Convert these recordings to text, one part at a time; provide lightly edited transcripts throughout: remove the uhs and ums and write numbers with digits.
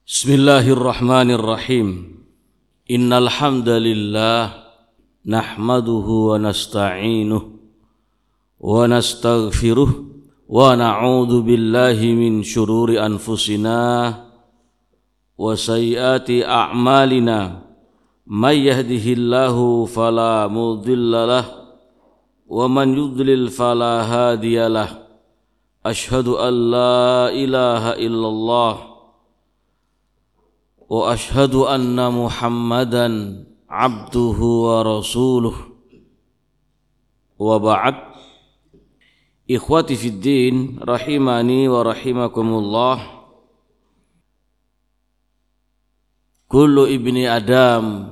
Bismillahirrahmanirrahim. Innal hamdalillah nahmaduhu wa nasta'inuhu wa nastaghfiruh wa na'udzu billahi min syururi anfusina wa sayyiati a'malina. May yahdihillahu fala mudhillalah wa man yudlil fala hadiyalah. Asyhadu an la ilaha illallah wa asyhadu anna Muhammadan abduhu wa rasuluh. Wa ba'd. Ikhwati fid din rahimani wa rahimakumullah. Kullu ibni Adam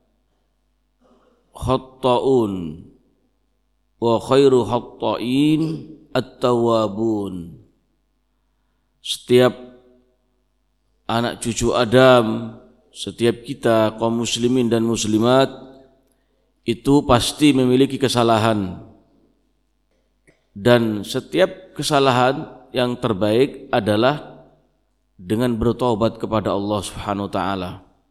khatta'un wa khairu khatta'in at-tawwabun. Setiap anak cucu Adam, setiap kita kaum muslimin dan muslimat itu pasti memiliki kesalahan. Dan setiap kesalahan yang terbaik adalah dengan bertobat kepada Allah Subhanahu wa taala.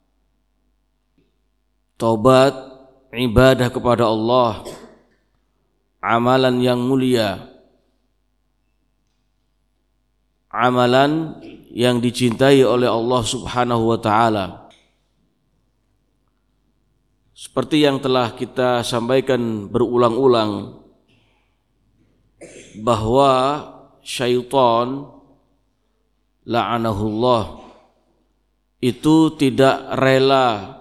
Taubat, ibadah kepada Allah, amalan yang mulia, amalan yang dicintai oleh Allah Subhanahu wa taala. Seperti yang telah kita sampaikan berulang-ulang bahwa syaitan la'anahullah itu tidak rela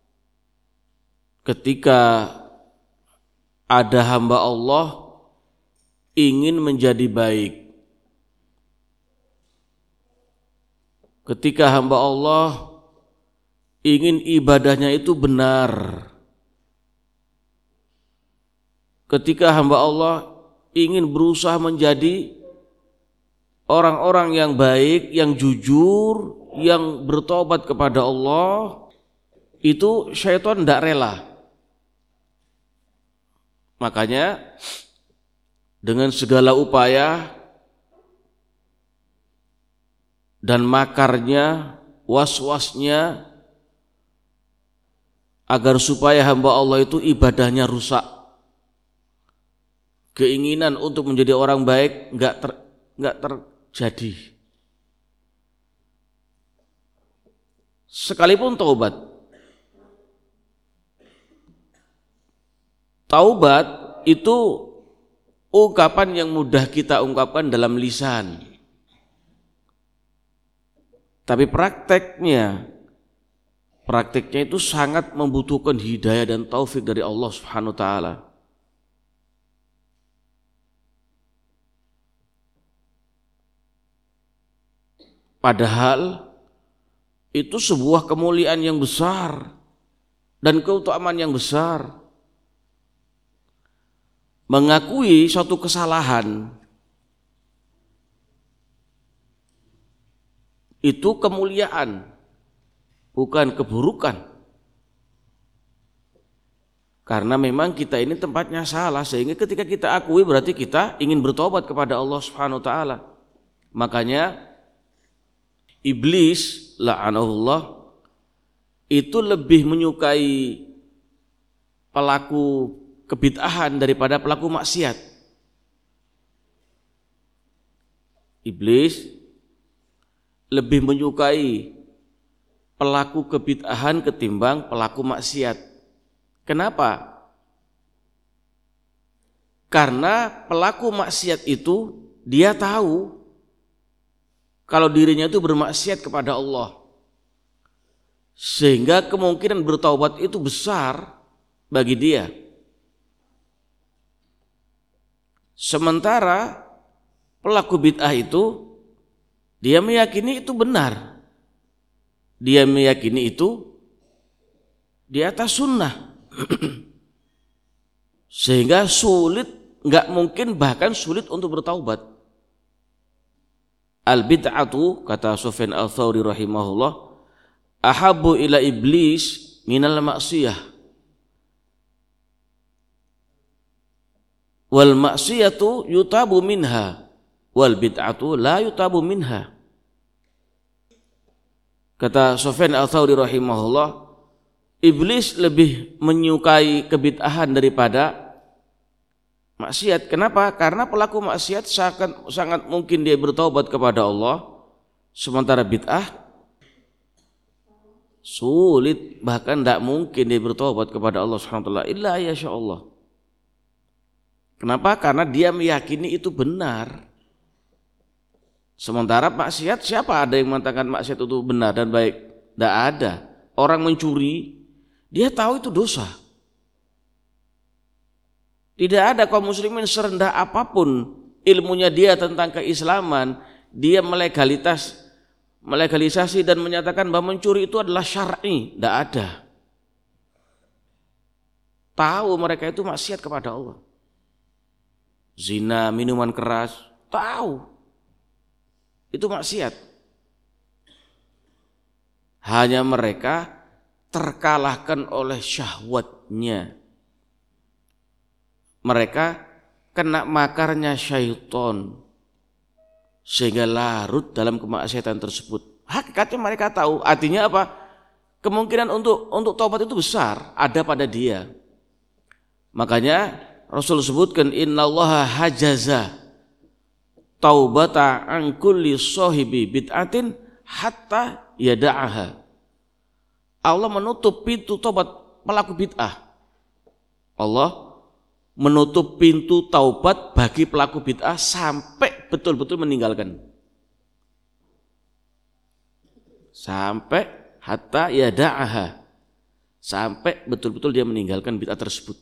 ketika ada hamba Allah ingin menjadi baik. Ketika hamba Allah ingin ibadahnya itu benar, ketika hamba Allah ingin berusaha menjadi orang-orang yang baik, yang jujur, yang bertobat kepada Allah, itu syaitan tidak rela. Makanya dengan segala upaya dan makarnya, was-wasnya agar supaya hamba Allah itu ibadahnya rusak. Keinginan untuk menjadi orang baik enggak terjadi. Sekalipun taubat. Taubat itu ungkapan yang mudah kita ungkapkan dalam lisan. Tapi prakteknya itu sangat membutuhkan hidayah dan taufik dari Allah Subhanahu wa taala. Padahal itu sebuah kemuliaan yang besar dan keutamaan yang besar. Mengakui suatu kesalahan itu kemuliaan, bukan keburukan. Karena memang kita ini tempatnya salah, sehingga ketika kita akui berarti kita ingin bertobat kepada Allah Subhanahu wa taala. Makanya iblis la'anahullah itu lebih menyukai pelaku kebid'ahan daripada pelaku maksiat. Iblis lebih menyukai pelaku kebid'ahan ketimbang pelaku maksiat. Kenapa? Karena pelaku maksiat itu dia tahu kalau dirinya itu bermaksiat kepada Allah, sehingga kemungkinan bertaubat itu besar bagi dia. Sementara pelaku bid'ah itu dia meyakini itu benar, dia meyakini itu di atas sunnah, sehingga sulit, enggak mungkin, bahkan sulit untuk bertaubat. Al-bid'atu, kata Sufyan al-Thawri rahimahullah, ahabbu ila iblis minal maksiyah. Wal maksiyatu yutabu minha wal bid'atu la yutabu minha. Kata Sufyan Ats-Tsauri rahimahullah, iblis lebih menyukai kebid'ahan daripada maksiat. Kenapa? Karena pelaku maksiat sangat mungkin dia bertobat kepada Allah, sementara bid'ah sulit, bahkan tidak mungkin dia bertobat kepada Allah Subhanahu wa taala illa yasha Allah. Kenapa? Karena dia meyakini itu benar. Sementara maksiat, siapa ada yang mengatakan maksiat itu benar dan baik? Tidak ada. Orang mencuri, dia tahu itu dosa. Tidak ada kaum muslimin serendah apapun ilmunya dia tentang keislaman, dia melegalisasi dan menyatakan bahwa mencuri itu adalah syar'i. Tidak ada. Tahu mereka itu maksiat kepada Allah. Zina, minuman keras, tahu itu maksiat. Hanya mereka terkalahkan oleh syahwatnya. Mereka kena makarnya syaitan sehingga larut dalam kemaksiatan tersebut. Hakikatnya mereka tahu. Artinya apa? Kemungkinan untuk taubat itu besar, ada pada dia. Makanya Rasul sebutkan innallaha hajaza taubata an kulli sahibi bid'atin hatta yada'aha. Allah menutup pintu taubat pelaku bid'ah. Allah menutup pintu taubat bagi pelaku bid'ah sampai betul-betul meninggalkan. Sampai hatta yada'aha. Sampai betul-betul dia meninggalkan bid'ah tersebut.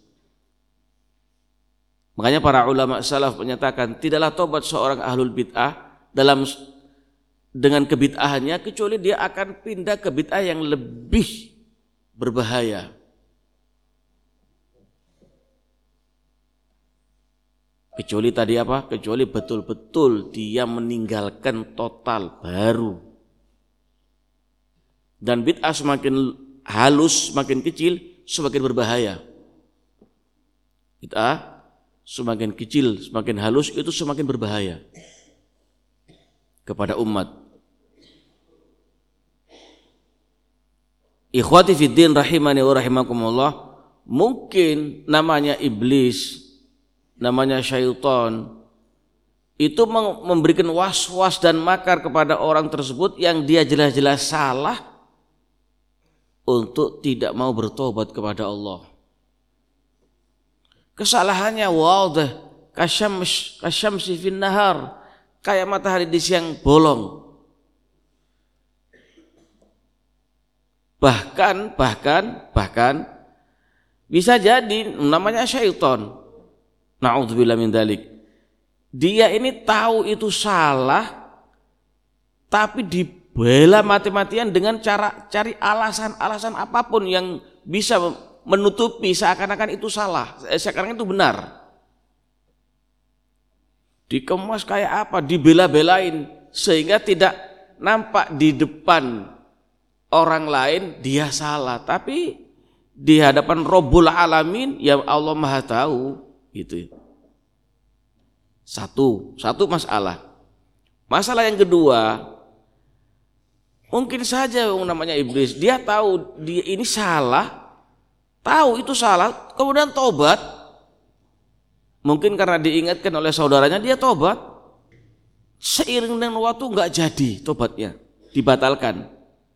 Makanya para ulama salaf menyatakan tidaklah tobat seorang ahlul bid'ah dengan kebid'ahannya kecuali dia akan pindah ke bid'ah yang lebih berbahaya. Kecuali tadi apa? Kecuali betul-betul dia meninggalkan total baru. Dan bid'ah semakin halus, semakin kecil, semakin berbahaya. Bid'ah semakin kecil, semakin halus, itu semakin berbahaya kepada umat. Ikhwati fiddin rahimani wa rahimakumullah, mungkin namanya iblis, namanya syaitan, itu memberikan was-was dan makar kepada orang tersebut yang dia jelas-jelas salah untuk tidak mau bertobat kepada Allah. Kesalahannya wadah kasyamsi fin nahar, kayak matahari di siang bolong. Bahkan bisa jadi namanya syaitan. Na'udzubillah min dzalik. Dia ini tahu itu salah, tapi dibela mati-matian dengan cara cari alasan-alasan apapun yang bisa menutupi seakan-akan itu salah, seakan-akan itu benar. Dikemas kayak apa, dibela-belain sehingga tidak nampak di depan orang lain dia salah, tapi di hadapan Rabbul Alamin yang Allah Maha tahu gitu. Satu masalah. Masalah yang kedua, mungkin saja yang namanya iblis, dia tahu dia ini salah, tahu itu salah, kemudian tobat. Mungkin karena diingatkan oleh saudaranya, dia tobat. Seiring dengan waktu nggak jadi tobatnya, dibatalkan.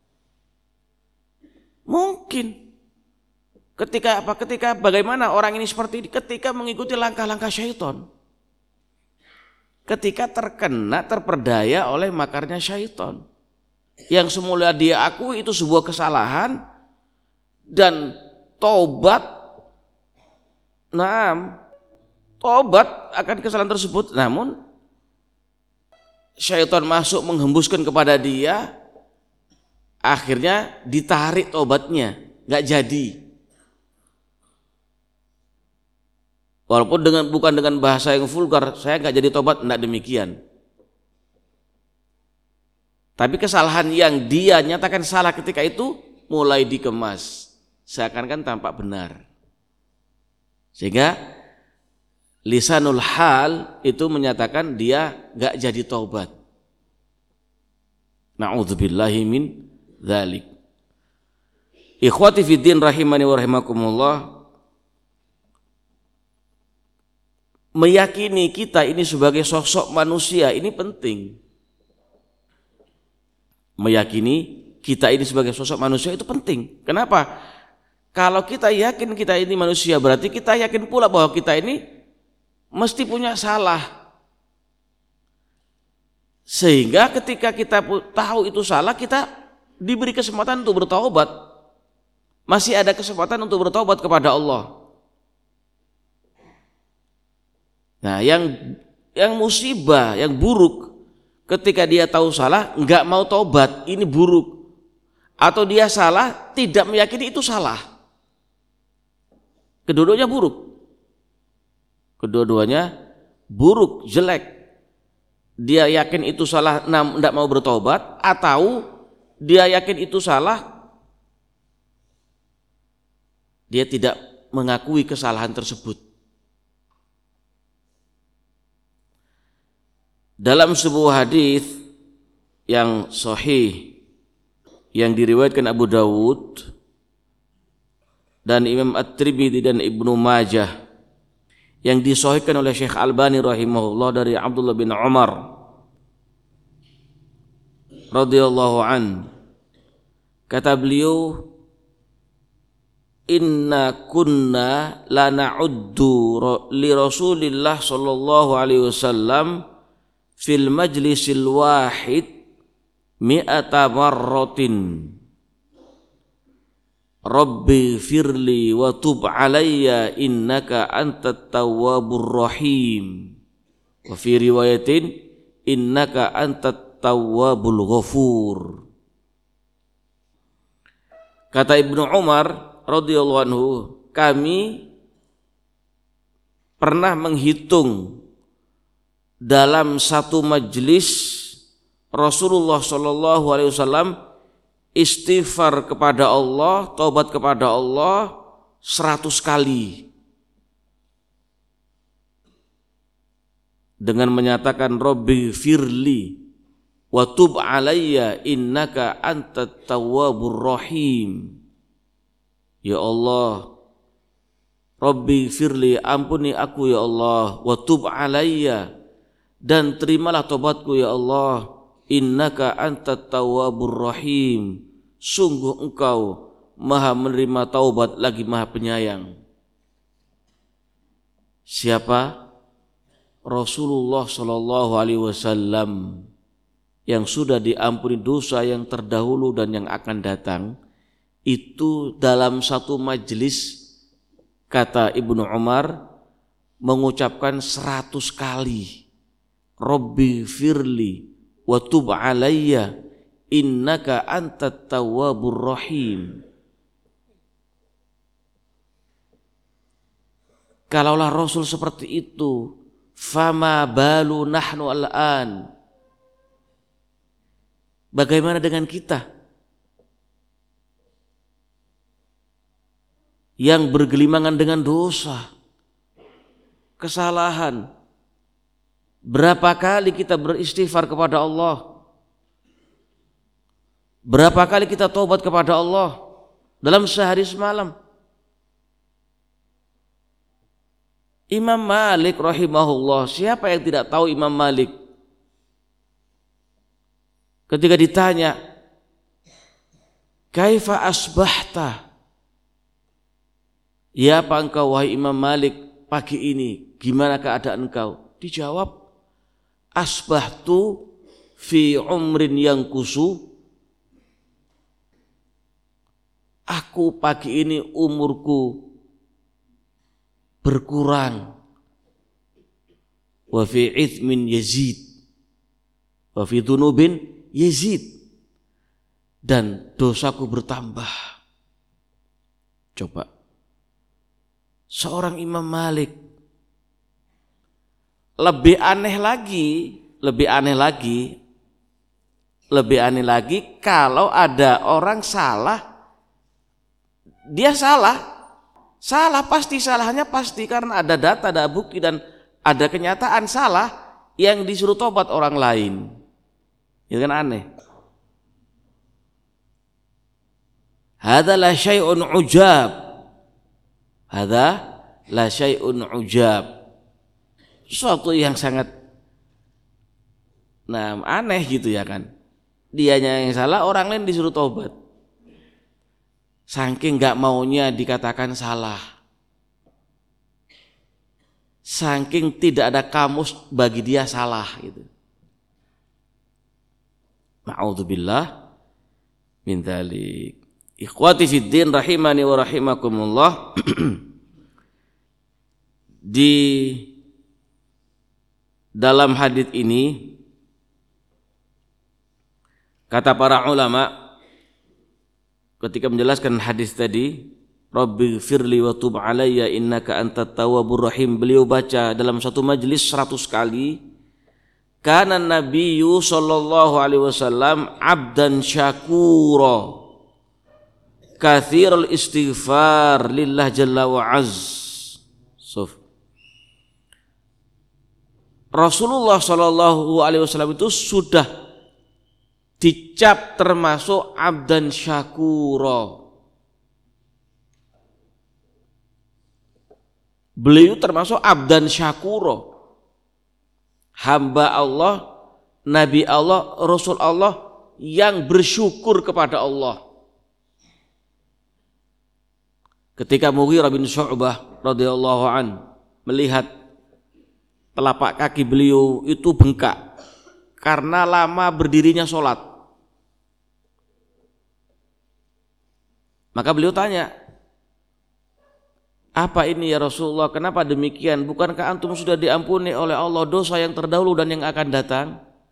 Mungkin ketika bagaimana orang ini seperti ini? Ketika mengikuti langkah-langkah syaitan, ketika terperdaya oleh makarnya syaitan, yang semula dia akui itu sebuah kesalahan dan tobat akan kesalahan tersebut, namun syaitan masuk menghembuskan kepada dia, akhirnya ditarik tobatnya, nggak jadi. Walaupun bukan dengan bahasa yang vulgar, saya nggak jadi tobat, enggak demikian. Tapi kesalahan yang dia nyatakan salah ketika itu mulai dikemas, seakan-akan tampak benar. Sehingga lisanul hal itu menyatakan dia nggak jadi taubat. Na'udzubillahi min dzalik. Ikhwati fiddin rahimani wa rahimakumullah, meyakini kita ini sebagai sosok manusia ini penting. Meyakini kita ini sebagai sosok manusia itu penting. Kenapa? Kalau kita yakin kita ini manusia, berarti kita yakin pula bahwa kita ini mesti punya salah. Sehingga ketika kita tahu itu salah, kita diberi kesempatan untuk bertaubat. Masih ada kesempatan untuk bertaubat kepada Allah. Nah, yang musibah, yang buruk, ketika dia tahu salah, enggak mau taubat, ini buruk. Atau dia salah, tidak meyakini itu salah. Kedua-duanya buruk. Kedua-duanya buruk, jelek. Dia yakin itu salah, enggak mau bertaubat, atau dia yakin itu salah, dia tidak mengakui kesalahan tersebut. Dalam sebuah hadis yang sahih yang diriwayatkan Abu Dawud dan Imam At-Tirmidzi dan Ibnu Majah, yang disahihkan oleh Syekh Albani rahimahullah dari Abdullah bin Umar radhiyallahu an, kata beliau, inna kunna la na'uddu li Rasulillah sallallahu alaihi wasallam fil majlisil wahid mi'ata marratin Rabbi firli wa tub alayya innaka antat tawwabur rahim, wa fi riwayatin innaka antat tawwabul ghafur. Kata Ibnu Umar radhiyallahu anhu, kami pernah menghitung dalam satu majelis Rasulullah sallallahu alaihi wasallam istighfar kepada Allah, taubat kepada Allah 100 kali. Dengan menyatakan Rabbi firli wa tub alayya innaka antat tawwabur rahim. Ya Allah, Rabbi firli, ampuni aku ya Allah, wa tub alayya, dan terimalah taubatku ya Allah, innaka antat tawwabur rahim, sungguh engkau maha menerima taubat lagi maha penyayang. Siapa? Rasulullah sallallahu alaihi wasallam yang sudah diampuni dosa yang terdahulu dan yang akan datang. Itu dalam satu majelis, kata Ibnu Umar, mengucapkan 100 kali Rabbi firli wa tub alayya innaka antat tawwabur rahim. Kalaulah Rasul seperti itu, fama balu nahnu al-an, bagaimana dengan kita yang bergelimangan dengan dosa, kesalahan? Berapa kali kita beristighfar kepada Allah? Berapa kali kita taubat kepada Allah dalam sehari semalam? Imam Malik rahimahullah, siapa yang tidak tahu Imam Malik? Ketika ditanya, kaifa asbahta? Ya apa engkau wahai Imam Malik pagi ini, gimana keadaan engkau? Dijawab, asbahtu fi umrin yang kusu, aku pagi ini umurku berkurang, wa fi ithmin yazid, wa fi dunubin yazid, dan dosaku bertambah. Coba, seorang Imam Malik. Lebih aneh lagi kalau ada orang salah, dia salah pasti, salahnya pasti karena ada data, ada bukti, dan ada kenyataan salah yang disuruh tobat orang lain. Itu kan aneh. Hadza la syai'un ujab. Hadza la syai'un ujab. Sesuatu yang sangat aneh gitu ya kan. Dianya yang salah, orang lain disuruh tobat. Saking enggak maunya dikatakan salah. Saking tidak ada kamus bagi dia salah gitu. Na'udzubillah min dzalik. Ikhwati fid din rahimani wa rahimakumullah. Di dalam hadits ini kata para ulama ketika menjelaskan hadis tadi, Rabbighfirli wa tub alayya innaka antat tawwabur rahim, beliau baca dalam satu majelis 100 kali, kana nabiyyu sallallahu alaihi wasallam abdan syakura katsirul istighfar lillah jalla wa azz. Rasulullah sallallahu alaihi wasallam itu sudah dicap termasuk abdan syakura. Beliau termasuk abdan syakura, hamba Allah, Nabi Allah, Rasul Allah yang bersyukur kepada Allah. Ketika Mughirah bin Syu'bah radhiyallahu an melihat telapak kaki beliau itu bengkak karena lama berdirinya sholat, maka beliau tanya, apa ini ya Rasulullah, kenapa demikian? Bukankah antum sudah diampuni oleh Allah dosa yang terdahulu dan yang akan datang?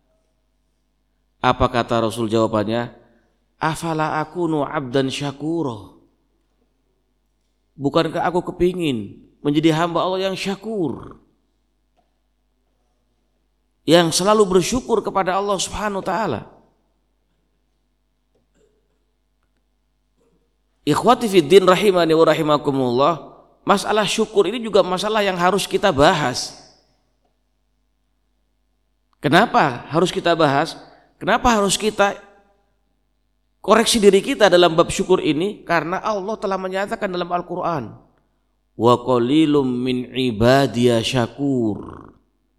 Apa kata Rasul jawabannya? Afala akunu abdan syakura. Bukankah aku kepingin menjadi hamba Allah yang syakur, yang selalu bersyukur kepada Allah Subhanahu wa taala. Ikhwati fid din rahimani wa rahimakumullah, masalah syukur ini juga masalah yang harus kita bahas. Kenapa harus kita bahas? Kenapa harus kita koreksi diri kita dalam bab syukur ini? Karena Allah telah menyatakan dalam Al-Quran, wa qalilum min ibadiya syakur.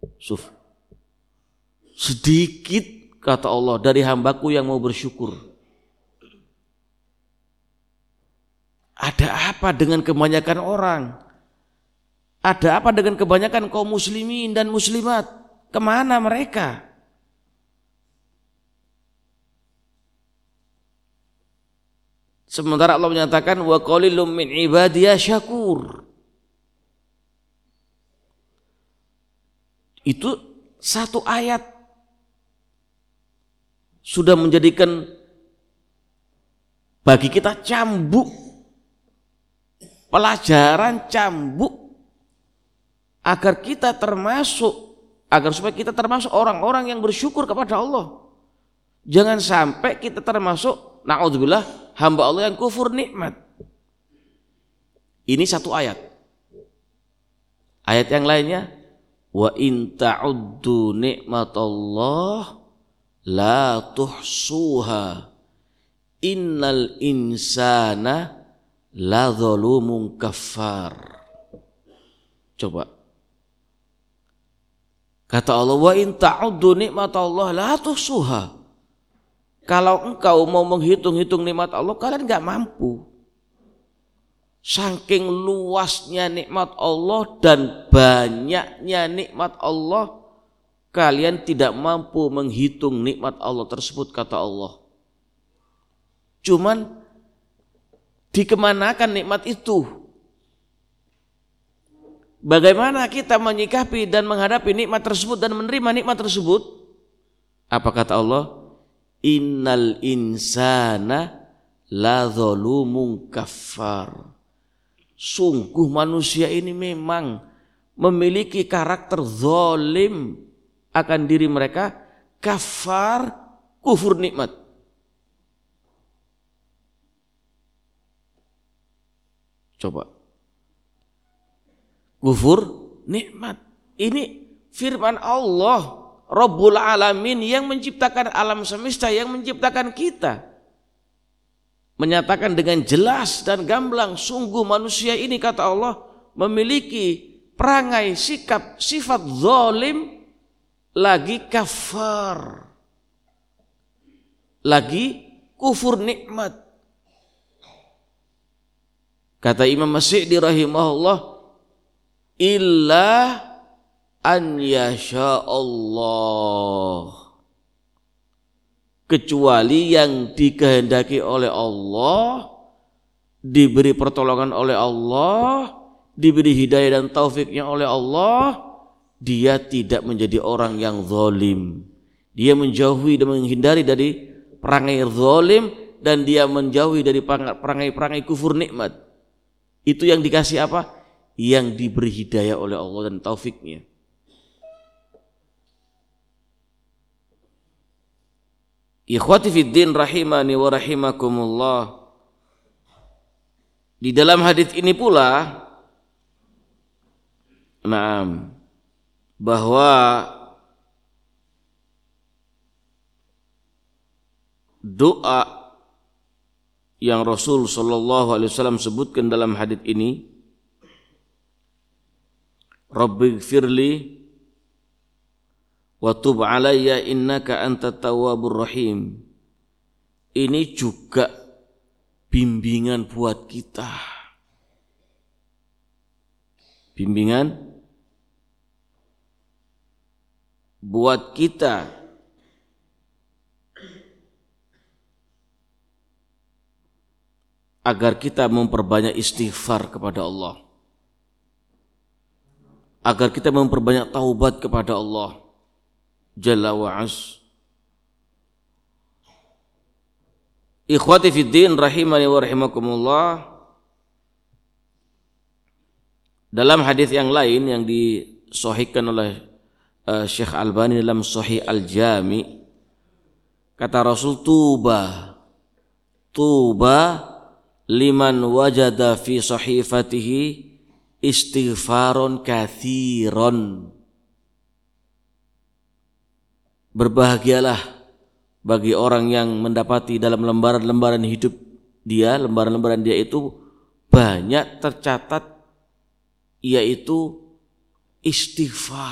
Sedikit, kata Allah, dari hambaku yang mau bersyukur. Ada apa dengan kebanyakan orang? Ada apa dengan kebanyakan kaum muslimin dan muslimat? Kemana mereka? Sementara Allah menyatakan wa qalilum min ibadiya syakur. Itu satu ayat sudah menjadikan bagi kita cambuk, pelajaran cambuk, agar kita termasuk, agar supaya kita termasuk orang-orang yang bersyukur kepada Allah. Jangan sampai kita termasuk, na'udzubillah, hamba Allah yang kufur nikmat. Ini satu ayat. Ayat yang lainnya, wa in ta'uddu ni'matallah la tuhsuha innal insana la zalumun kafar. Coba. Kata Allah, wa in ta'uddu ni'matallah la tuhsuha. Kalau engkau mau menghitung-hitung nikmat Allah, kalian enggak mampu. Saking luasnya nikmat Allah dan banyaknya nikmat Allah, kalian tidak mampu menghitung nikmat Allah tersebut, kata Allah. Cuman dikemanakan nikmat itu? Bagaimana kita menyikapi dan menghadapi nikmat tersebut dan menerima nikmat tersebut? Apa kata Allah? Innal insana la zalumun kafar. Sungguh manusia ini memang memiliki karakter zalim akan diri mereka, kafar, kufur nikmat. Coba. Kufur nikmat. Ini firman Allah, Rabbul Alamin, yang menciptakan alam semesta, yang menciptakan kita. menyatakan dengan jelas dan gamblang, sungguh manusia ini kata Allah memiliki perangai, sikap, sifat zalim, lagi kafar, lagi kufur nikmat. Kata Imam As-Sa'di rahimahullah, illa an yasha Allah, kecuali yang dikehendaki oleh Allah, diberi pertolongan oleh Allah, diberi hidayah dan taufiknya oleh Allah, dia tidak menjadi orang yang zalim. Dia menjauhi dan menghindari dari perangai zalim, dan dia menjauhi dari perangai-perangai kufur nikmat. Itu yang dikasih apa? Yang diberi hidayah oleh Allah dan taufiknya. Ikhwati fiddin rahimani wa rahimakumullah. Di dalam hadis ini pula bahwa doa yang Rasul sallallahu alaihi wasallam sebutkan dalam hadis ini, Rabbighfirli wa tub alayya innaka antat tawwabur rahim, ini juga bimbingan buat kita. Bimbingan buat kita agar kita memperbanyak istighfar kepada Allah, agar kita memperbanyak taubat kepada Allah Jalla wa'az. Ikhwati fiddin rahimani wa rahimakumullah. Dalam hadis yang lain yang disahihkan oleh Syekh Albani dalam Sahih Al-Jami, kata Rasul, tuba liman wajada fi sahifatihi istighfaron kathiron. Berbahagialah bagi orang yang mendapati dalam lembaran-lembaran hidup dia, lembaran-lembaran dia itu banyak tercatat yaitu istighfar,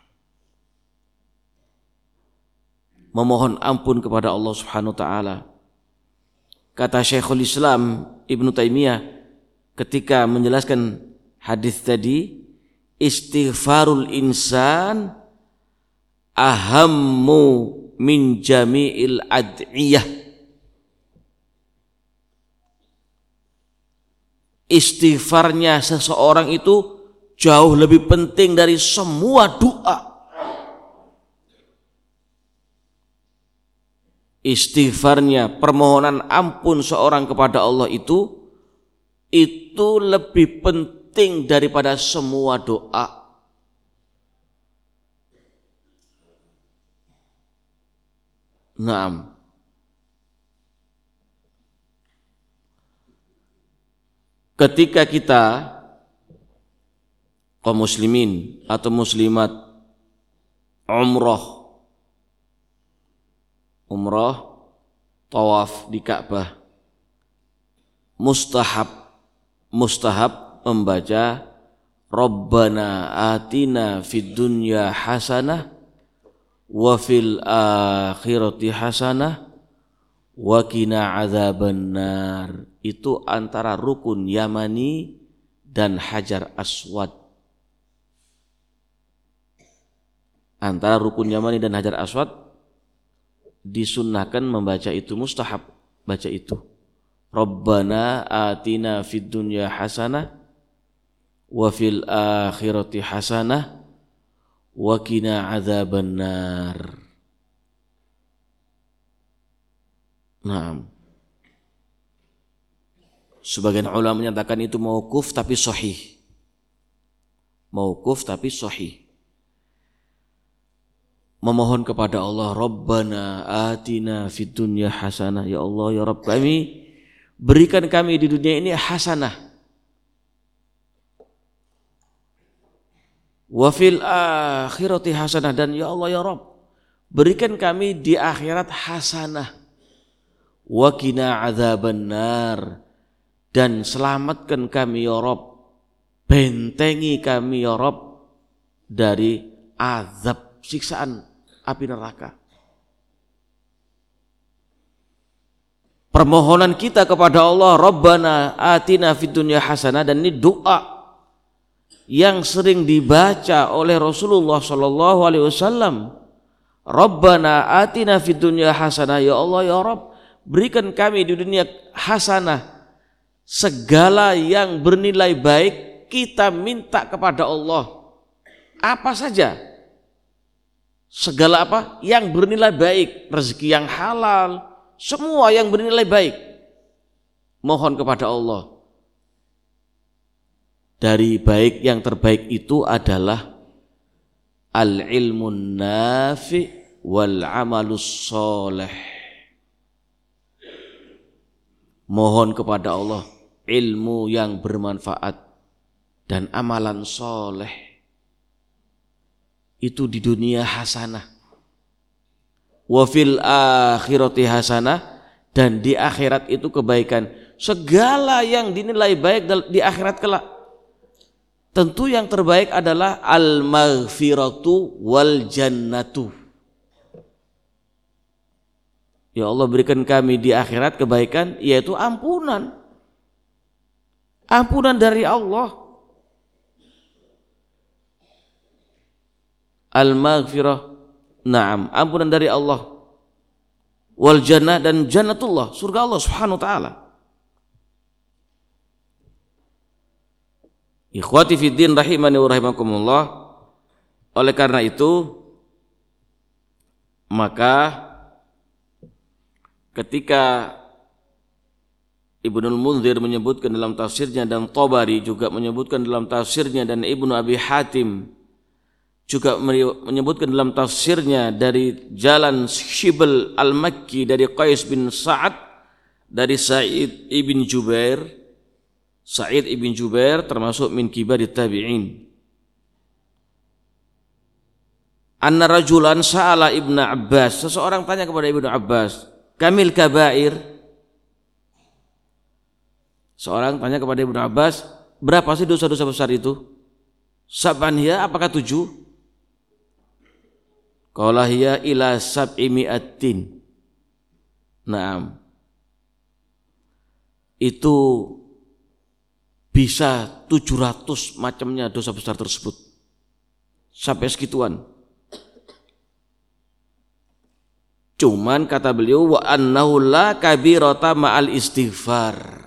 memohon ampun kepada Allah Subhanahu wa taala. Kata Syekhul Islam Ibnu Taimiyah ketika menjelaskan hadis tadi, istighfarul insan ahammu min jami'il ad'iyah. Istighfarnya seseorang itu jauh lebih penting dari semua doa. Istighfarnya, permohonan ampun seorang kepada Allah itu lebih penting daripada semua doa. Naam. Ketika kita kaum muslimin atau muslimat umrah tawaf di Ka'bah, mustahab membaca Rabbana atina fid dunya hasanah wa fil akhirati hasanah wa qina adzabannar. Itu antara rukun Yamani dan Hajar Aswad. Antara rukun Yamani dan Hajar Aswad disunnahkan membaca itu, mustahab baca itu. Rabbana atina fid dunya hasanah wa fil akhirati hasanah wa qina adzabannar. Naam. Sebagian ulama menyatakan itu mauquf tapi sahih. Mauquf tapi sahih. Memohon kepada Allah, Rabbana atina fid dunya hasanah, ya Allah ya Rabb kami, berikan kami di dunia ini hasanah. Wa fil akhirati hasanah, dan ya Allah ya Rabb berikan kami di akhirat hasanah. wa qina adzabannar, dan selamatkan kami ya Rabb, bentengi kami ya Rabb dari azab siksaan api neraka. Permohonan kita kepada Allah, Rabbana atina fid dunya hasanah, dan ini doa yang sering dibaca oleh Rasulullah sallallahu alaihi wasallam. Rabbana atina fid dunya hasanah, ya Allah ya Rabb, berikan kami di dunia hasanah, segala yang bernilai baik kita minta kepada Allah. Apa saja? Segala apa? Yang bernilai baik, rezeki yang halal, semua yang bernilai baik mohon kepada Allah. Dari baik yang terbaik itu adalah al-ilmun nafi wal amalus soleh. Mohon kepada Allah ilmu yang bermanfaat dan amalan soleh. Itu di dunia hasanah. Wa fil akhirati hasanah, dan di akhirat itu kebaikan. Segala yang dinilai baik di akhirat kelak. Tentu yang terbaik adalah al-maghfiratu wal jannatu. Ya Allah, berikan kami di akhirat kebaikan, yaitu ampunan. Ampunan dari Allah. Al-maghfirah, na'am, ampunan dari Allah. Wal jannah, dan jannatullah, surga Allah subhanahu wa ta'ala. Ikhwati fiddin rahimani wa rahimakumullah. Oleh karena itu, maka ketika Ibnul Munzir menyebutkan dalam tafsirnya, dan Tabari juga menyebutkan dalam tafsirnya, dan Ibnu Abi Hatim juga menyebutkan dalam tafsirnya dari jalan Shibl al-Makki dari Qais bin Sa'ad dari Sa'id ibn Jubair. Sa'id ibn Jubair termasuk min kibarit tabi'in. Anna rajulan sa'ala Ibnu Abbas, seseorang tanya kepada Ibnu Abbas, kamil kabair. Seorang tanya kepada Ibnu Abbas, berapa sih dosa-dosa besar itu? Sab'an hiya, apakah 7? Qala hiya ila sab'i mi'atin. Naam. Itu bisa 700 macamnya dosa besar tersebut. Sampai segituan. Cuman kata beliau, wa annahu la kabirata ma'al istighfar.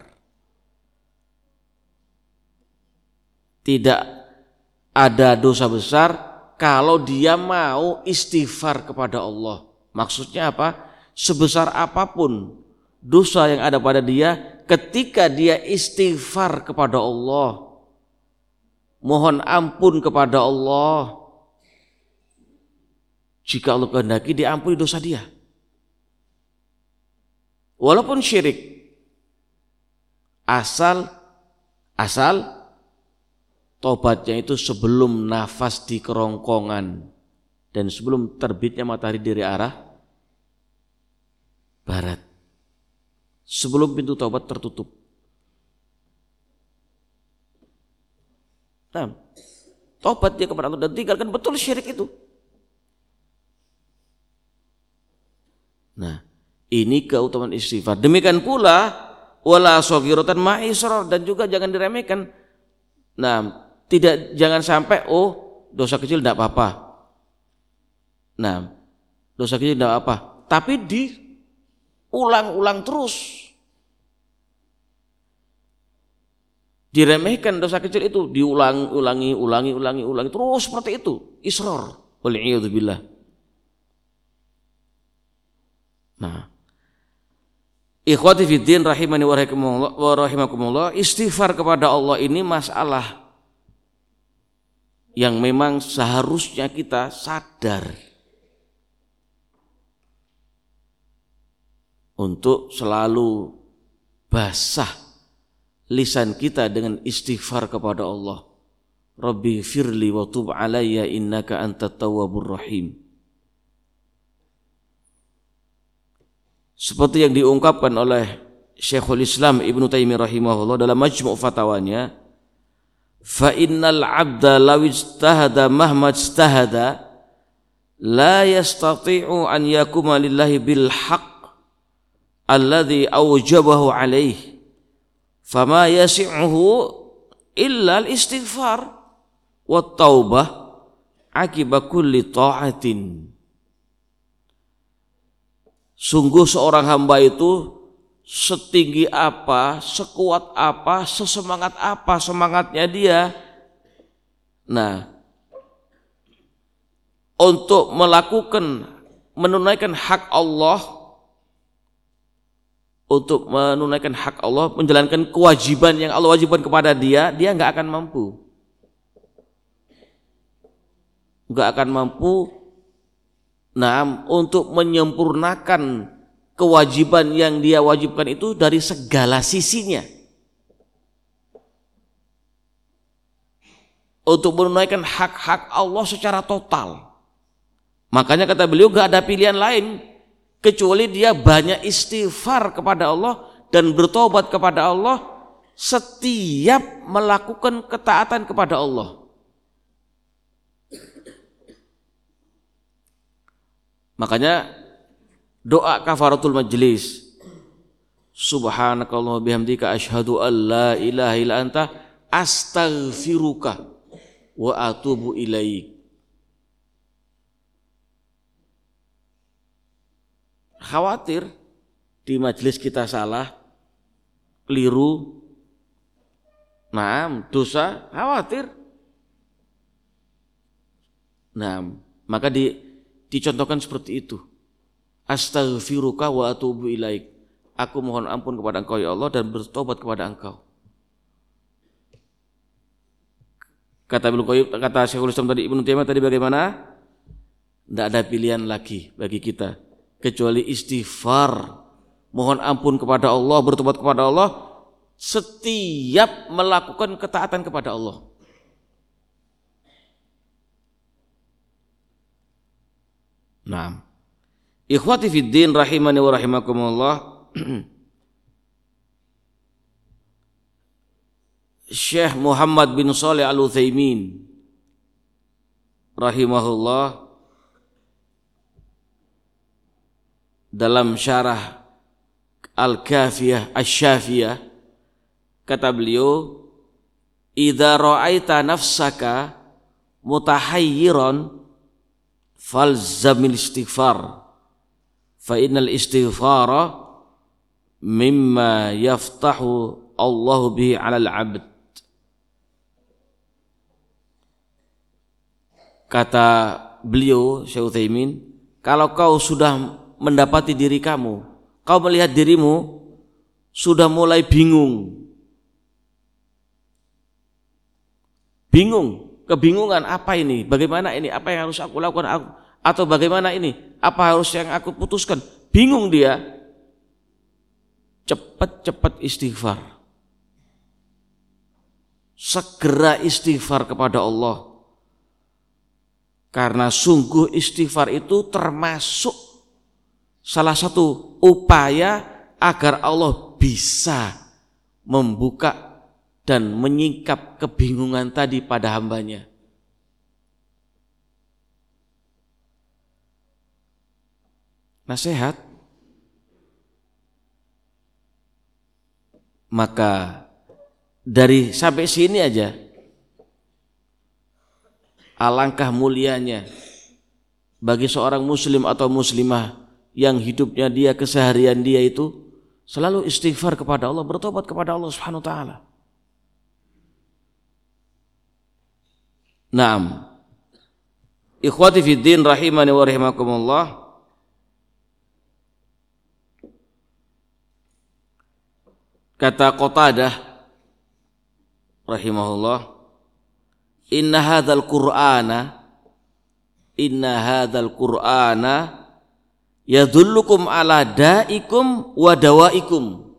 Tidak ada dosa besar kalau dia mau istighfar kepada Allah. Maksudnya apa? Sebesar apapun dosa yang ada pada dia, ketika dia istighfar kepada Allah, mohon ampun kepada Allah, jika Allah kehendaki diampuni dosa dia. Walaupun syirik, asal tobatnya itu sebelum nafas di kerongkongan dan sebelum terbitnya matahari dari arah barat, sebelum pintu taubat tertutup. Nah, taubat dia kepada Allah dan tinggalkan betul syirik itu. Nah, ini keutamaan istighfar. Demikian pula wala saghiratan ma'israr, dan juga jangan diremehkan. Nah, jangan sampai dosa kecil tidak apa-apa. Nah, dosa kecil tidak apa-apa, tapi diulang-ulang terus. Diremehkan dosa kecil itu, diulangi terus seperti itu. Israr. Wal'iyadzubillah. Nah, ikhwati fiddin rahimani wa rahimakumullah, istighfar kepada Allah ini masalah yang memang seharusnya kita sadar untuk selalu basah lisan kita dengan istighfar kepada Allah. Rabbi firli wa tub alayya innaka antat tawwabur rahim. seperti yang diungkapkan oleh Syekhul Islam Ibnu Taimiyah rahimahullah dalam Majmu' Fatawanya, fa innal 'abda law ijtahada mahma ijtahada la yastati'u an yakuma lillahi bil haqq alladhi awjabahu alaihi fama yasi'uhu illa al istighfar wat taubah akiba kulli ta'atin. Sungguh seorang hamba itu setinggi apa, sekuat apa, sesemangat apa semangatnya dia, nah, untuk menunaikan hak Allah, menjalankan kewajiban yang Allah wajibkan kepada dia nggak akan mampu. Nah, untuk menyempurnakan kewajiban yang dia wajibkan itu dari segala sisinya. Untuk menunaikan hak-hak Allah secara total. Makanya kata beliau gak ada pilihan lain kecuali dia banyak istighfar kepada Allah dan bertobat kepada Allah setiap melakukan ketaatan kepada Allah. Makanya doa kafaratul majlis, subhanakallahumma bihamdika asyhadu an la ilaha illa anta astaghfiruka wa atubu ilaik. Khawatir di majelis kita salah, keliru, dosa, khawatir. Maka dicontohkan seperti itu. Astaghfiruka wa atubu ilaik. Aku mohon ampun kepada Engkau ya Allah dan bertobat kepada Engkau. Kata Syekhul Islam tadi, Ibnu Taimiyah tadi bagaimana? Tidak ada pilihan lagi bagi kita kecuali istighfar, mohon ampun kepada Allah, bertobat kepada Allah setiap melakukan ketaatan kepada Allah. Nah, ikhwati fiddin rahimani wa rahimakumullah. Syekh Muhammad bin Shalih Al-Utsaimin rahimahullah dalam syarah Al-Kafiyah Asy-Syafiyah kata beliau, idza ra'aita nafsaka mutahayyiran falzamil istighfar fa innal istighfara mimma yaftahu Allahu bihi 'alal 'abd. Kata beliau Syekh Utsaimin, kalau kau sudah mendapati diri kamu, kau melihat dirimu sudah mulai bingung, kebingungan apa ini, bagaimana ini, apa yang harus aku lakukan, atau bagaimana ini, apa harus yang aku putuskan, bingung dia, cepat-cepat istighfar, segera istighfar kepada Allah. Karena sungguh istighfar itu termasuk salah satu upaya agar Allah bisa membuka dan menyingkap kebingungan tadi pada hambanya. Nasihat, maka dari sampai sini aja alangkah mulianya bagi seorang muslim atau muslimah yang hidupnya dia, keseharian dia itu selalu istighfar kepada Allah, bertobat kepada Allah Subhanahu wa taala. Naam. Ikhwati fid din rahimani wa rahimakumullah. Kata Qatadah rahimahullah, Inna hadzal Qur'ana yadullukum ala da'ikum wa dawaikum.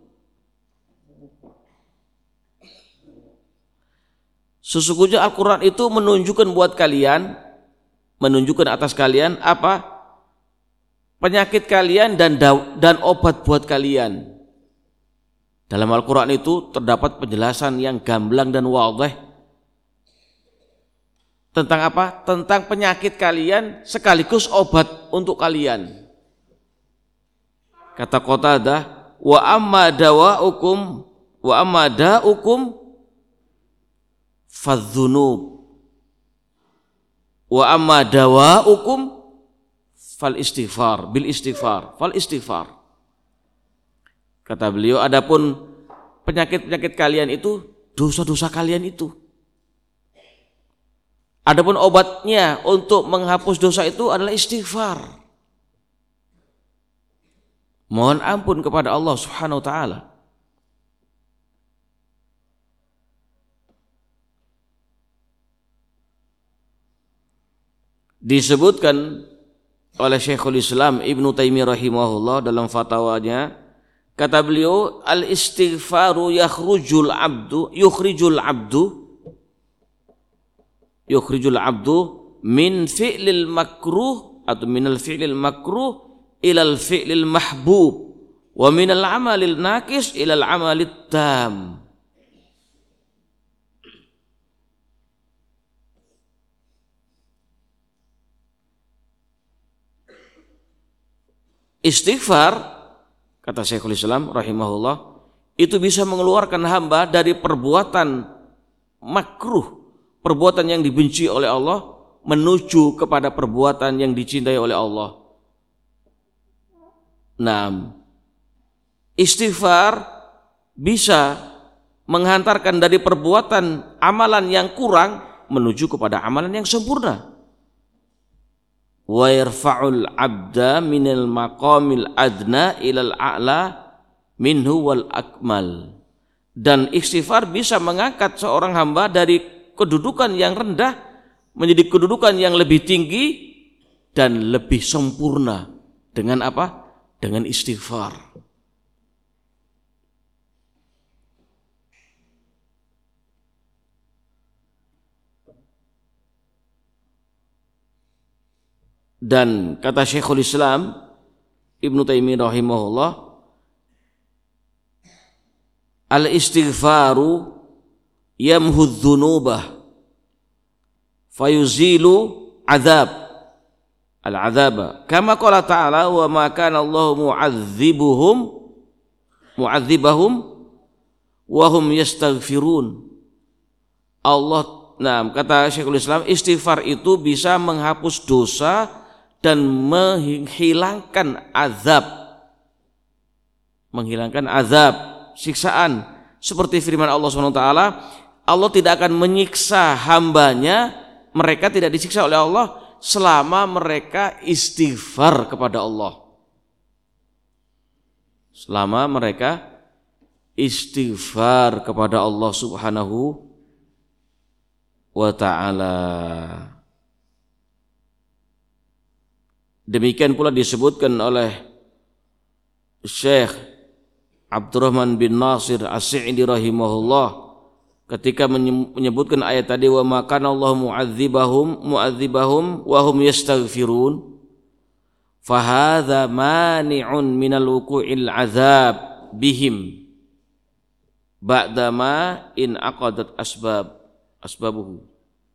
Sesungguhnya Al-Qur'an itu menunjukkan buat kalian, menunjukkan atas kalian apa? penyakit kalian dan obat buat kalian. Dalam Al-Quran itu terdapat penjelasan yang gamblang dan wadih tentang apa? Tentang penyakit kalian sekaligus obat untuk kalian. Kata Qatadah, wa amma da'ukum fadh-dhunub wa amma dawa'ukum fal istighfar fal istighfar. Kata beliau, adapun penyakit-penyakit kalian itu dosa-dosa kalian itu. Adapun obatnya untuk menghapus dosa itu adalah istighfar. Mohon ampun kepada Allah Subhanahu wa taala. Disebutkan oleh Syekhul Islam Ibnu Taimiyah rahimahullah dalam fatwanya, kata beliau, al-istighfaru yukhrijul abdu min fi'lil makruh atau minal fi'lil makruh ilal fi'lil mahbub wa minal amalil naqis ilal amalit tam. Istighfar, kata Syekhul Islam rahimahullah, itu bisa mengeluarkan hamba dari perbuatan makruh, perbuatan yang dibenci oleh Allah, menuju kepada perbuatan yang dicintai oleh Allah. Nah, istighfar bisa menghantarkan dari perbuatan amalan yang kurang menuju kepada amalan yang sempurna. Wa yarfa'ul 'abda minal maqamil adna ilal a'la minhu wal akmal. Dan istighfar bisa mengangkat seorang hamba dari kedudukan yang rendah menjadi kedudukan yang lebih tinggi dan lebih sempurna. Dengan apa? Dengan istighfar. Dan kata Syekhul Islam Ibnu Taimiyah rahimahullah, al-istighfaru yamhudz dzunubah fayuzilu al-'adzaba kama qala ta'ala wa ma kana Allahu mu'adzibahum wa hum yastaghfirun. Kata Syekhul Islam, istighfar itu bisa menghapus dosa dan menghilangkan azab, siksaan. Seperti firman Allah SWT, Allah tidak akan menyiksa hambanya, mereka tidak disiksa oleh Allah selama mereka istighfar kepada Allah. Selama mereka istighfar kepada Allah Subhanahu wa ta'ala. Demikian pula disebutkan oleh Syekh Abdurrahman bin Nasir As-Sa'idi rahimahullah ketika menyebutkan ayat tadi, wa ma kana Allah mu'adzibahum wa hum yastaghfirun, fa hadza mani'un minal wuqu'il 'adzab bihim ba'dama in aqadat asbabuhu.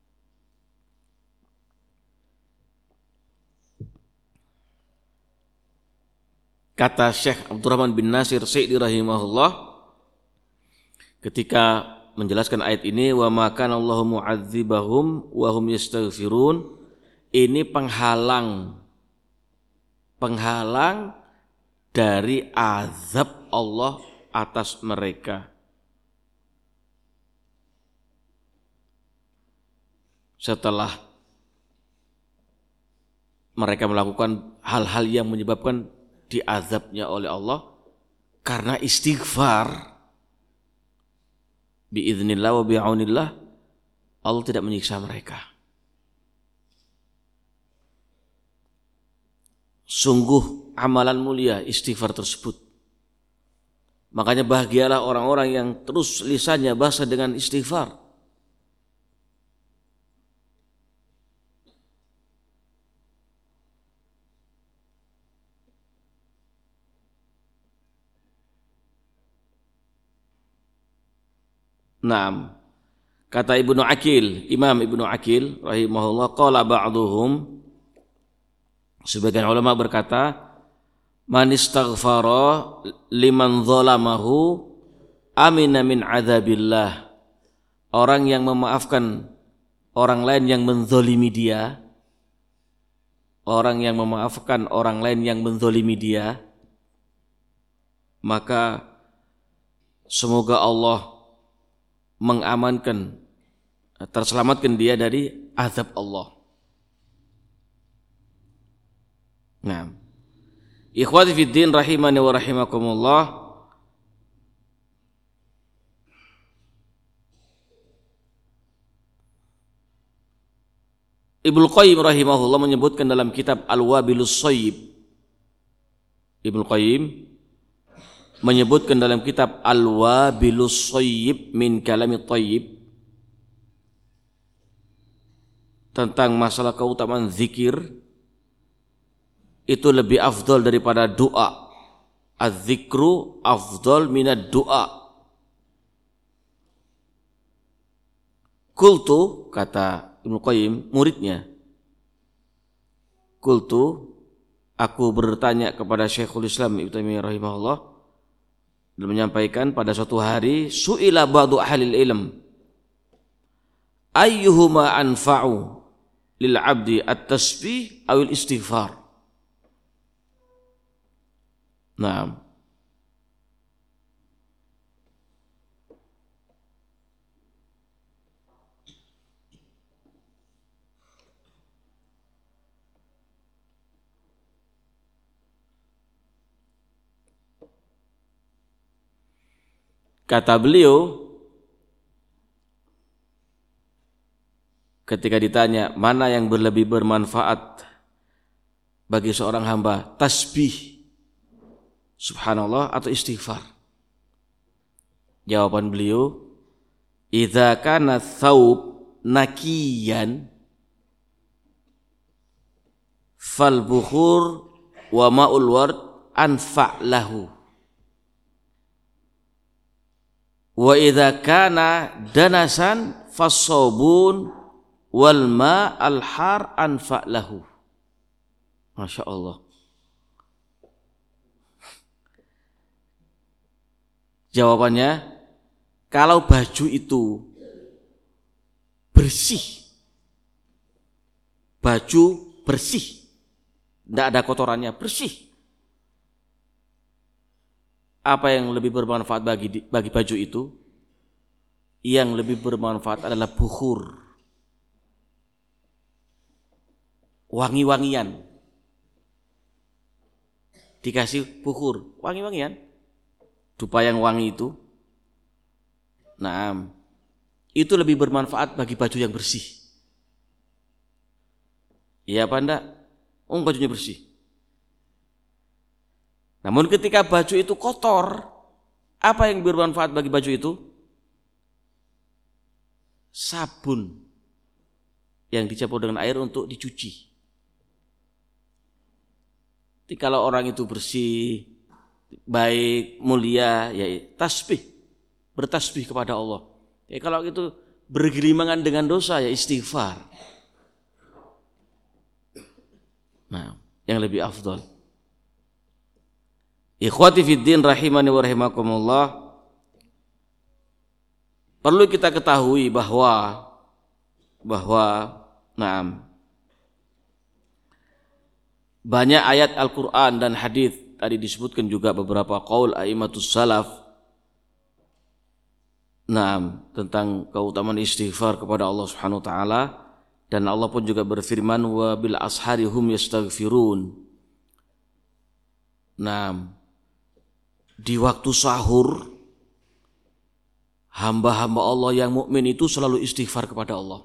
Kata Syekh Abdurrahman bin Nasir Sa'idi rahimahullah ketika menjelaskan ayat ini, wa ma kana Allahu mu'adzibahum wa hum yastaghfirun, ini penghalang dari azab Allah atas mereka setelah mereka melakukan hal-hal yang menyebabkan diazabnya oleh Allah. Karena istighfar biiznillah wa bi'aunillah, Allah tidak menyiksa mereka. Sungguh amalan mulia istighfar tersebut. Makanya bahagialah orang-orang yang terus lisannya basah dengan istighfar. Naam. Kata Ibnu Aqil, Imam Ibnu Aqil rahimahullah, qala ba'duhum, sebagian ulama berkata, man istaghfara liman zalamahu amina min adzabillah. Orang yang memaafkan orang lain yang menzalimi dia, orang yang memaafkan orang lain yang menzalimi dia, maka semoga Allah mengamankan, terselamatkan dia dari azab Allah. Nah, ikhwati fiddin rahimani wa rahimakumullah, Ibnu Qayyim rahimahullah menyebutkan dalam kitab Al-Wabilus Shayyib, Ibnu Qayyim menyebutkan dalam kitab Al-Wabilus Shayyib min Kalamit Thayyib tentang masalah keutamaan zikir itu lebih afdal daripada doa. Az-zikru afdal minad doa. Qultu, kata Ibnu Qayyim muridnya, qultu, aku bertanya kepada Syekhul Islam Ibnu Taimiyah rahimahullah, dan menyampaikan pada suatu hari, su'ila ba'du ahlil ilm ayyuhuma anfa'u lil 'abdi at-tasbih awil istighfar. Naam. Kata beliau, ketika ditanya mana yang lebih bermanfaat bagi seorang hamba, tasbih subhanallah atau istighfar? Jawaban beliau, idza kana thawb nakiyan fal bukhur wa ma'ul ward anfa' lahu. Wa idza kana danasan fasabun wal ma al har anfa lahu. Masya Allah. Jawabannya, kalau baju itu bersih, baju bersih, tidak ada kotorannya, bersih, apa yang lebih bermanfaat bagi baju itu? Yang lebih bermanfaat adalah bukhur, wangi-wangian. Dikasih bukhur, wangi-wangian, dupa yang wangi itu. Nah, itu lebih bermanfaat bagi baju yang bersih. Iya apa enggak? Bajunya bersih. Namun ketika baju itu kotor, apa yang bermanfaat bagi baju itu? Sabun yang dicampur dengan air untuk dicuci. Jadi kalau orang itu bersih, baik, mulia, ya tasbih, bertasbih kepada Allah. Ya kalau itu bergelimangan dengan dosa, ya istighfar. Nah, yang lebih afdal. Ikhwati fiddin rahimani wa rahimakumullah, perlu kita ketahui bahwa banyak ayat Al-Quran dan hadis, tadi disebutkan juga beberapa qaul a'immatus salaf, tentang keutamaan istighfar kepada Allah Subhanahu wa taala, dan Allah pun juga berfirman wa bil ashari hum yastaghfirun. Di waktu sahur, hamba-hamba Allah yang mukmin itu selalu istighfar kepada Allah.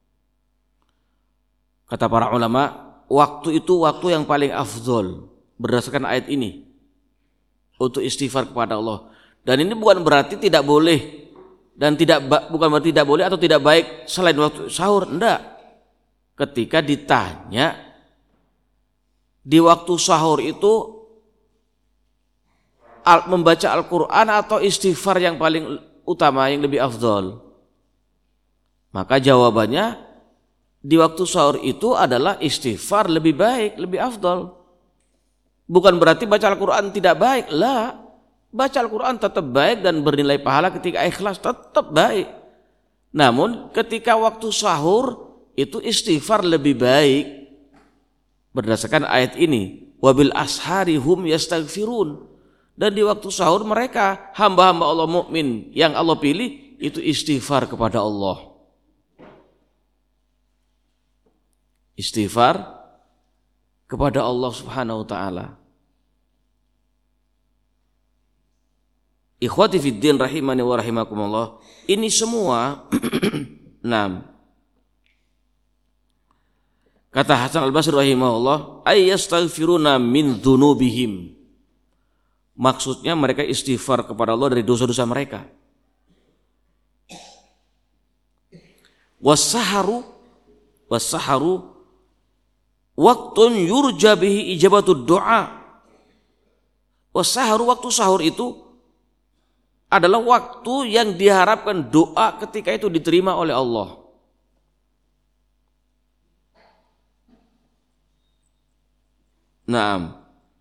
Kata para ulama, waktu itu waktu yang paling afdol berdasarkan ayat ini untuk istighfar kepada Allah. Dan ini bukan berarti tidak boleh dan bukan berarti tidak boleh atau tidak baik selain waktu sahur, enggak. Ketika ditanya di waktu sahur itu membaca Al-Quran atau istighfar yang paling utama, yang lebih afdol? Maka jawabannya di waktu sahur itu adalah istighfar lebih baik, lebih afdol. Bukan berarti baca Al-Quran tidak baik, lah. Baca Al-Quran tetap baik dan bernilai pahala ketika ikhlas, tetap baik. Namun ketika waktu sahur itu istighfar lebih baik berdasarkan ayat ini, wabil ashari hum yastaghfirun. Dan di waktu sahur mereka hamba-hamba Allah mukmin yang Allah pilih itu istighfar kepada Allah. Istighfar kepada Allah Subhanahu wa taala. Ikhwati fiddin rahimani wa rahimakumullah. Ini semua enam. Kata Hasan Al-Basri rahimahullah, ayastaghfiruna min dzunubihim. Maksudnya mereka istighfar kepada Allah dari dosa-dosa mereka. Was-saharu waktun yurja bihi ijabatud doa. Was-saharu, waktu sahur itu adalah waktu yang diharapkan doa ketika itu diterima oleh Allah. Naam.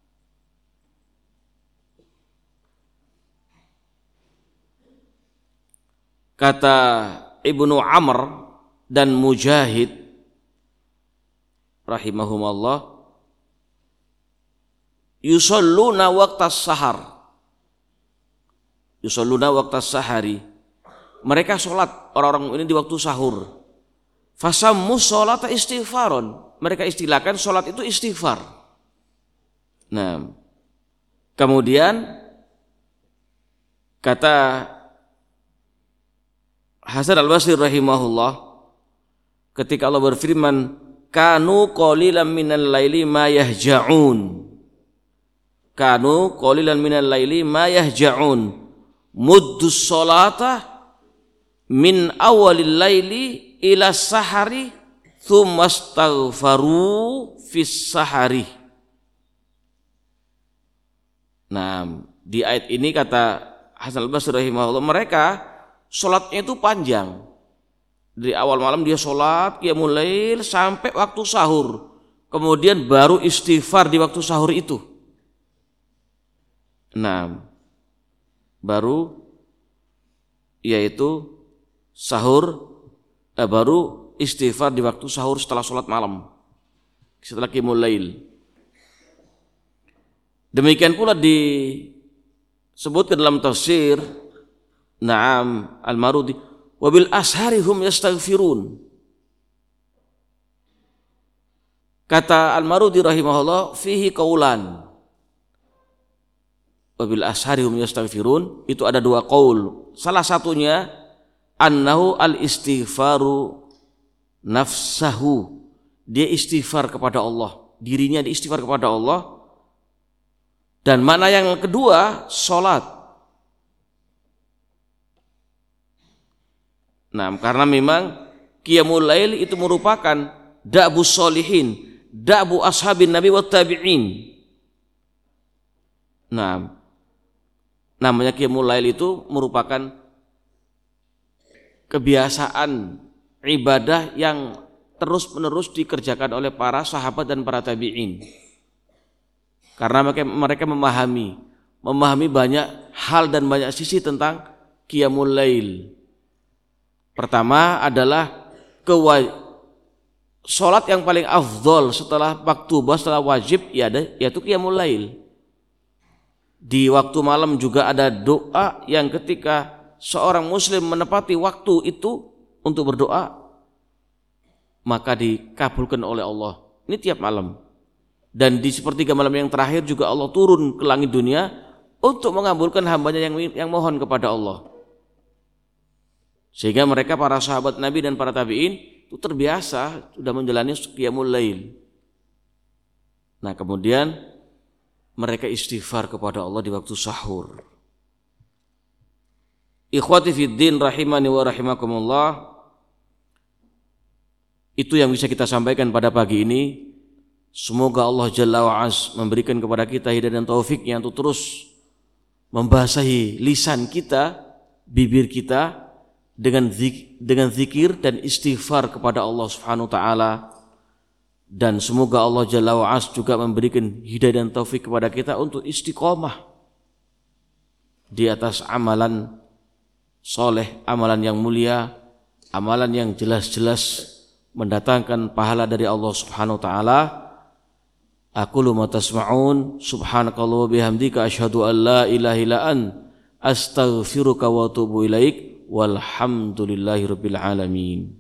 Kata Ibnu Amr dan Mujahid rahimahumullah, yusalluna waqtas sahar. Yusalluna waqtas sahari. Mereka sholat, orang-orang ini di waktu sahur. Fasammu sholata istighfaron. Mereka istilahkan sholat itu istighfar. Nah, kemudian kata Hasan Al-Basri rahimahullah, ketika Allah berfirman, kanu qalilan minal laili ma yahja'un. Kanu qalilan minal laili ma yahja'un. Muddus sholata min awalil laili ila sahari thumma astaghfaru fis sahari. Nah, di ayat ini kata Hasan Al-Basri rahimahullah, mereka sholatnya itu panjang. Dari awal malam dia sholat, qiyamul lail sampai waktu sahur. Kemudian baru istighfar di waktu sahur itu. Nah, baru yaitu sahur, baru istighfar di waktu sahur setelah sholat malam, setelah qiyamul lail. Demikian pula disebutkan dalam tafsir Naam Al-Marudi, wabil ashari hum yastaghfirun. Kata Al-Marudi rahimahullah, fihi qaulan. Wabil ashari hum yastaghfirun, itu ada dua qaul. Salah satunya annahu al-istighfaru nafsahu. Dia istighfar kepada Allah, dirinya diistighfar kepada Allah. Dan makna yang kedua, sholat. Nah, karena memang qiyamul lail itu merupakan da'bus sholihin, da'bu ashabin nabi wa tabi'in. Nah, namanya qiyamul lail itu merupakan kebiasaan ibadah yang terus-menerus dikerjakan oleh para sahabat dan para tabi'in. Karena mereka memahami banyak hal dan banyak sisi tentang qiyamul lail. Pertama adalah sholat yang paling afdol setelah maktubah, setelah wajib, yaitu qiyamul lail. Di waktu malam juga ada doa yang ketika seorang muslim menepati waktu itu untuk berdoa, maka dikabulkan oleh Allah. Ini tiap malam. Dan di sepertiga malam yang terakhir juga Allah turun ke langit dunia untuk mengabulkan hambanya yang mohon kepada Allah. Sehingga mereka para sahabat Nabi dan para tabi'in itu terbiasa sudah menjalani qiyamul lail. Nah, kemudian mereka istighfar kepada Allah di waktu sahur. Ikhwati fiddin rahimani wa rahimakumullah, itu yang bisa kita sampaikan pada pagi ini. Semoga Allah Jalla wa'az memberikan kepada kita hidayah dan taufiknya untuk terus membasahi lisan kita bibir kita dengan zikir dan istighfar kepada Allah Subhanahu wa taala, dan semoga Allah Jalla wa As juga memberikan hidayah dan taufik kepada kita untuk istiqomah di atas amalan soleh, amalan yang mulia, amalan yang jelas-jelas mendatangkan pahala dari Allah Subhanahu wa taala. Aqulu ma tasma'un, subhanakallah wa bihamdika asyhadu an la ilaha illa ant, astaghfiruka wa atubu ilaik, walhamdulillahi rabbil alamin.